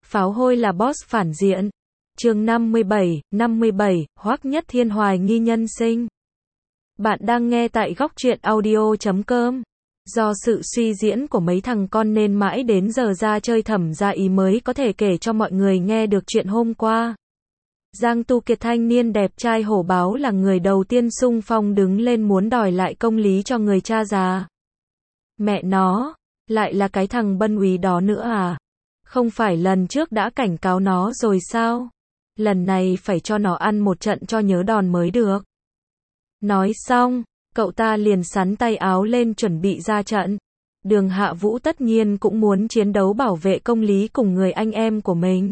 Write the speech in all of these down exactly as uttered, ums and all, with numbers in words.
Pháo hôi là boss phản diện. Chương năm mươi bảy, năm mươi bảy, Hoắc Nhất Thiên hoài nghi nhân sinh. Bạn đang nghe tại góc truyện audio chấm com. Do sự suy diễn của mấy thằng con nên mãi đến giờ ra chơi Thẩm Gia Ý mới có thể kể cho mọi người nghe được chuyện hôm qua. Giang Tu Kiệt thanh niên đẹp trai hổ báo là người đầu tiên xung phong đứng lên muốn đòi lại công lý cho người cha già. Mẹ nó, lại là cái thằng Bân Úy đó nữa à? Không phải lần trước đã cảnh cáo nó rồi sao? Lần này phải cho nó ăn một trận cho nhớ đòn mới được. Nói xong, cậu ta liền xắn tay áo lên chuẩn bị ra trận. Đường Hạ Vũ tất nhiên cũng muốn chiến đấu bảo vệ công lý cùng người anh em của mình.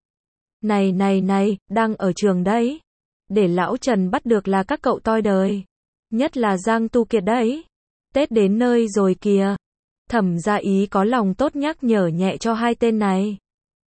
Này này này, đang ở trường đấy. Để lão Trần bắt được là các cậu toi đời. Nhất là Giang Tu Kiệt đấy. Tết đến nơi rồi kìa. Thẩm Gia Ý có lòng tốt nhắc nhở nhẹ cho hai tên này.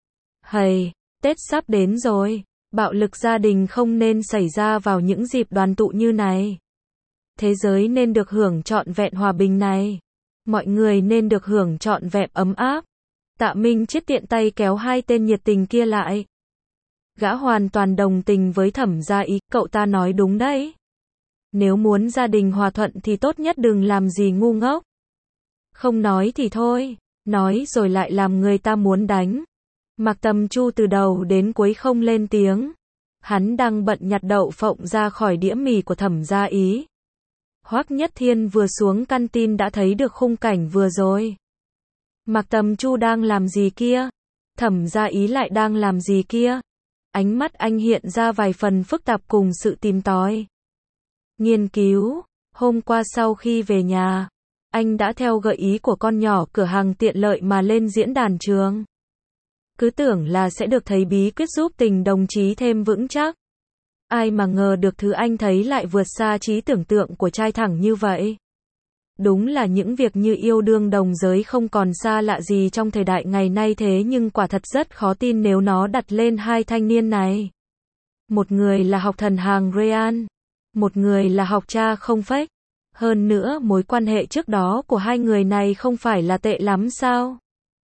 Hầy, Tết sắp đến rồi. Bạo lực gia đình không nên xảy ra vào những dịp đoàn tụ như này. Thế giới nên được hưởng trọn vẹn hòa bình này. Mọi người nên được hưởng trọn vẹn ấm áp. Tạ Minh Chết tiện tay kéo hai tên nhiệt tình kia lại. Gã hoàn toàn đồng tình với Thẩm Gia Ý, cậu ta nói đúng đấy. Nếu muốn gia đình hòa thuận thì tốt nhất đừng làm gì ngu ngốc. Không nói thì thôi, nói rồi lại làm người ta muốn đánh. Mạc Tầm Chu từ đầu đến cuối không lên tiếng. Hắn đang bận nhặt đậu phộng ra khỏi đĩa mì của Thẩm Gia Ý. Hoắc Nhất Thiên vừa xuống căn tin đã thấy được khung cảnh vừa rồi. Mạc Tầm Chu đang làm gì kia? Thẩm Gia Ý lại đang làm gì kia? Ánh mắt anh hiện ra vài phần phức tạp cùng sự tìm tòi. Nghiên cứu, hôm qua sau khi về nhà, anh đã theo gợi ý của con nhỏ cửa hàng tiện lợi mà lên diễn đàn trường. Cứ tưởng là sẽ được thấy bí quyết giúp tình đồng chí thêm vững chắc. Ai mà ngờ được thứ anh thấy lại vượt xa trí tưởng tượng của trai thẳng như vậy. Đúng là những việc như yêu đương đồng giới không còn xa lạ gì trong thời đại ngày nay, thế nhưng quả thật rất khó tin nếu nó đặt lên hai thanh niên này. Một người là học thần hàng Ryan, một người là học cha không fake. Hơn nữa mối quan hệ trước đó của hai người này không phải là tệ lắm sao?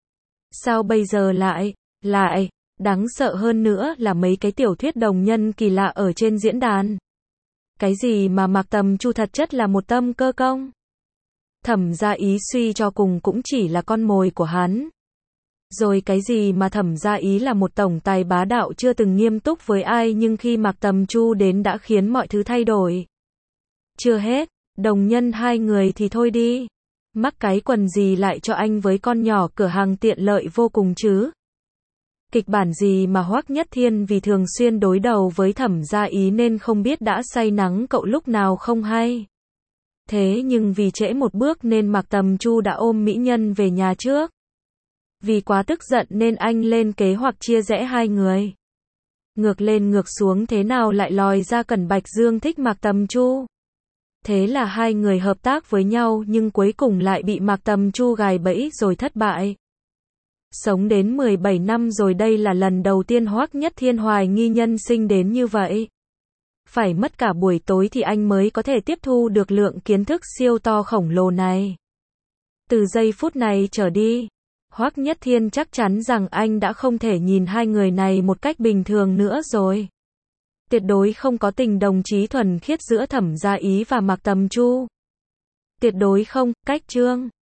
Sao bây giờ lại, lại, đáng sợ hơn nữa là mấy cái tiểu thuyết đồng nhân kỳ lạ ở trên diễn đàn. Cái gì mà Mạc Tầm Chu thật chất là một tâm cơ công? Thẩm Gia Ý suy cho cùng cũng chỉ là con mồi của hắn. Rồi cái gì mà Thẩm Gia Ý là một tổng tài bá đạo chưa từng nghiêm túc với ai, nhưng khi Mạc Tầm Chu đến đã khiến mọi thứ thay đổi. Chưa hết, đồng nhân hai người thì thôi đi. Mắc cái quần gì lại cho anh với con nhỏ cửa hàng tiện lợi vô cùng chứ? Kịch bản gì mà Hoắc Nhất Thiên vì thường xuyên đối đầu với Thẩm Gia Ý nên không biết đã say nắng cậu lúc nào không hay. Thế nhưng vì trễ một bước nên Mạc Tầm Chu đã ôm mỹ nhân về nhà trước. Vì quá tức giận nên anh lên kế hoạch chia rẽ hai người. Ngược lên ngược xuống thế nào lại lòi ra Cẩn Bạch Dương thích Mạc Tầm Chu. Thế là hai người hợp tác với nhau nhưng cuối cùng lại bị Mạc Tầm Chu gài bẫy rồi thất bại. Sống đến mười bảy năm rồi đây là lần đầu tiên Hoắc Nhất Thiên hoài nghi nhân sinh đến như vậy. Phải mất cả buổi tối thì anh mới có thể tiếp thu được lượng kiến thức siêu to khổng lồ này. Từ giây phút này trở đi, Hoắc Nhất Thiên chắc chắn rằng anh đã không thể nhìn hai người này một cách bình thường nữa rồi. Tuyệt đối không có tình đồng chí thuần khiết giữa Thẩm Gia Ý và Mạc Tầm Chu. Tuyệt đối không, cách chương.